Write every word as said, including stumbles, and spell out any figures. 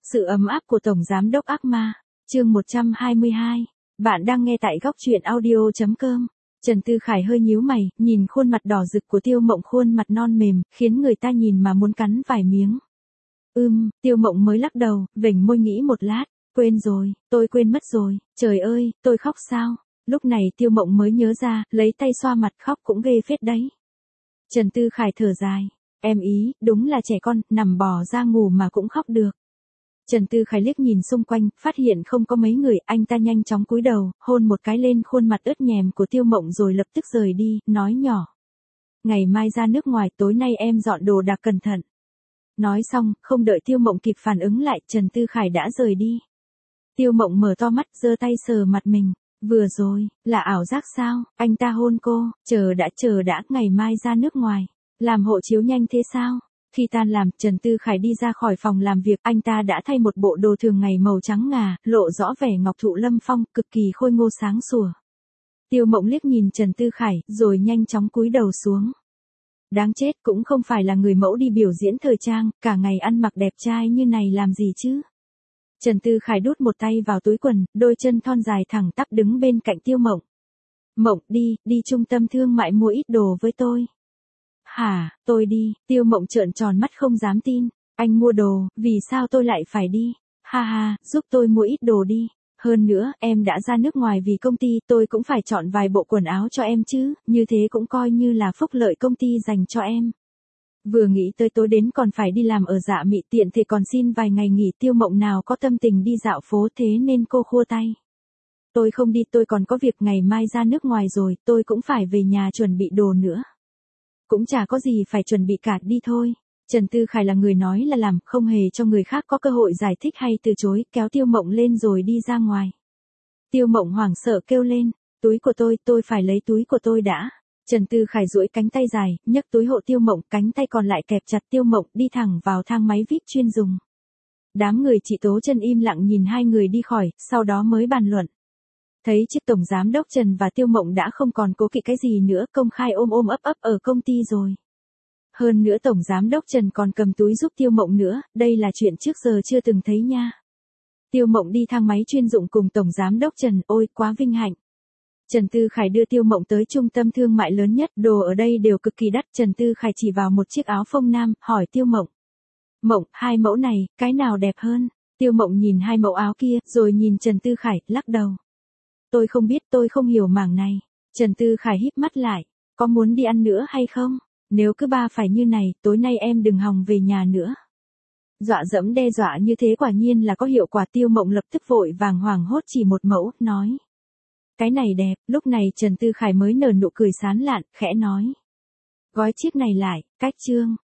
Sự ấm áp của Tổng Giám đốc ác ma, chương một trăm hai mươi hai. Bạn đang nghe tại góc truyện audio chấm com. Trần Tư Khải hơi nhíu mày, nhìn khuôn mặt đỏ rực của Tiêu Mộng, khuôn mặt non mềm, khiến người ta nhìn mà muốn cắn vài miếng. Ưm, Tiêu Mộng mới lắc đầu, vểnh môi nghĩ một lát, quên rồi, tôi quên mất rồi, trời ơi, tôi khóc sao? Lúc này Tiêu Mộng mới nhớ ra, lấy tay xoa mặt, khóc cũng ghê phết đấy. Trần Tư Khải thở dài, em ý, đúng là trẻ con, nằm bò ra ngủ mà cũng khóc được. Trần Tư Khải liếc nhìn xung quanh, phát hiện không có mấy người, anh ta nhanh chóng cúi đầu, hôn một cái lên khuôn mặt ướt nhèm của Tiêu Mộng rồi lập tức rời đi, nói nhỏ. Ngày mai ra nước ngoài, tối nay em dọn đồ đạc cẩn thận. Nói xong, không đợi Tiêu Mộng kịp phản ứng lại, Trần Tư Khải đã rời đi. Tiêu Mộng mở to mắt, giơ tay sờ mặt mình. Vừa rồi, là ảo giác sao? Anh ta hôn cô, chờ đã chờ đã, ngày mai ra nước ngoài. Làm hộ chiếu nhanh thế sao? Khi tan làm, Trần Tư Khải đi ra khỏi phòng làm việc, anh ta đã thay một bộ đồ thường ngày màu trắng ngà, lộ rõ vẻ ngọc thụ lâm phong, cực kỳ khôi ngô sáng sủa. Tiêu Mộng liếc nhìn Trần Tư Khải, rồi nhanh chóng cúi đầu xuống. Đáng chết, cũng không phải là người mẫu đi biểu diễn thời trang, cả ngày ăn mặc đẹp trai như này làm gì chứ? Trần Tư Khải đút một tay vào túi quần, đôi chân thon dài thẳng tắp đứng bên cạnh Tiêu Mộng. Mộng, đi, đi trung tâm thương mại mua ít đồ với tôi. Hả, tôi đi, Tiêu Mộng trợn tròn mắt không dám tin. Anh mua đồ, vì sao tôi lại phải đi? Ha ha, giúp tôi mua ít đồ đi. Hơn nữa, em đã ra nước ngoài vì công ty, tôi cũng phải chọn vài bộ quần áo cho em chứ, như thế cũng coi như là phúc lợi công ty dành cho em. Vừa nghĩ tới tối đến còn phải đi làm ở Dạ Mị, tiện thì còn xin vài ngày nghỉ. Tiêu Mộng nào có tâm tình đi dạo phố, thế nên cô khua tay. Tôi không đi, tôi còn có việc, ngày mai ra nước ngoài rồi, tôi cũng phải về nhà chuẩn bị đồ nữa. Cũng chả có gì phải chuẩn bị cả, đi thôi. Trần Tư Khải là người nói là làm, không hề cho người khác có cơ hội giải thích hay từ chối, kéo Tiêu Mộng lên rồi đi ra ngoài. Tiêu Mộng hoảng sợ kêu lên, túi của tôi, tôi phải lấy túi của tôi đã. Trần Tư Khải duỗi cánh tay dài, nhấc túi hộ Tiêu Mộng, cánh tay còn lại kẹp chặt Tiêu Mộng, đi thẳng vào thang máy víp chuyên dùng. Đám người chị Tố Chân im lặng nhìn hai người đi khỏi, sau đó mới bàn luận. Thấy chiếc Tổng Giám đốc Trần và Tiêu Mộng đã không còn cố kỵ cái gì nữa, công khai ôm ôm ấp ấp ở công ty rồi. Hơn nữa Tổng Giám đốc Trần còn cầm túi giúp Tiêu Mộng nữa, đây là chuyện trước giờ chưa từng thấy nha. Tiêu Mộng đi thang máy chuyên dụng cùng Tổng Giám đốc Trần, ôi quá vinh hạnh. Trần Tư Khải đưa Tiêu Mộng tới trung tâm thương mại lớn nhất, đồ ở đây đều cực kỳ đắt. Trần Tư Khải chỉ vào một chiếc áo phông nam, hỏi Tiêu Mộng. Mộng, hai mẫu này, cái nào đẹp hơn? Tiêu Mộng nhìn hai mẫu áo kia, rồi nhìn Trần Tư Khải, lắc đầu. Tôi không biết, tôi không hiểu mảng này. Trần Tư Khải híp mắt lại, có muốn đi ăn nữa hay không? Nếu cứ ba phải như này, tối nay em đừng hòng về nhà nữa. Dọa dẫm đe dọa như thế quả nhiên là có hiệu quả. Tiêu Mộng lập tức vội vàng hoảng hốt chỉ một mẫu, nói. Cái này đẹp, lúc này Trần Tư Khải mới nở nụ cười sán lạn, khẽ nói. Gói chiếc này lại, cách chương.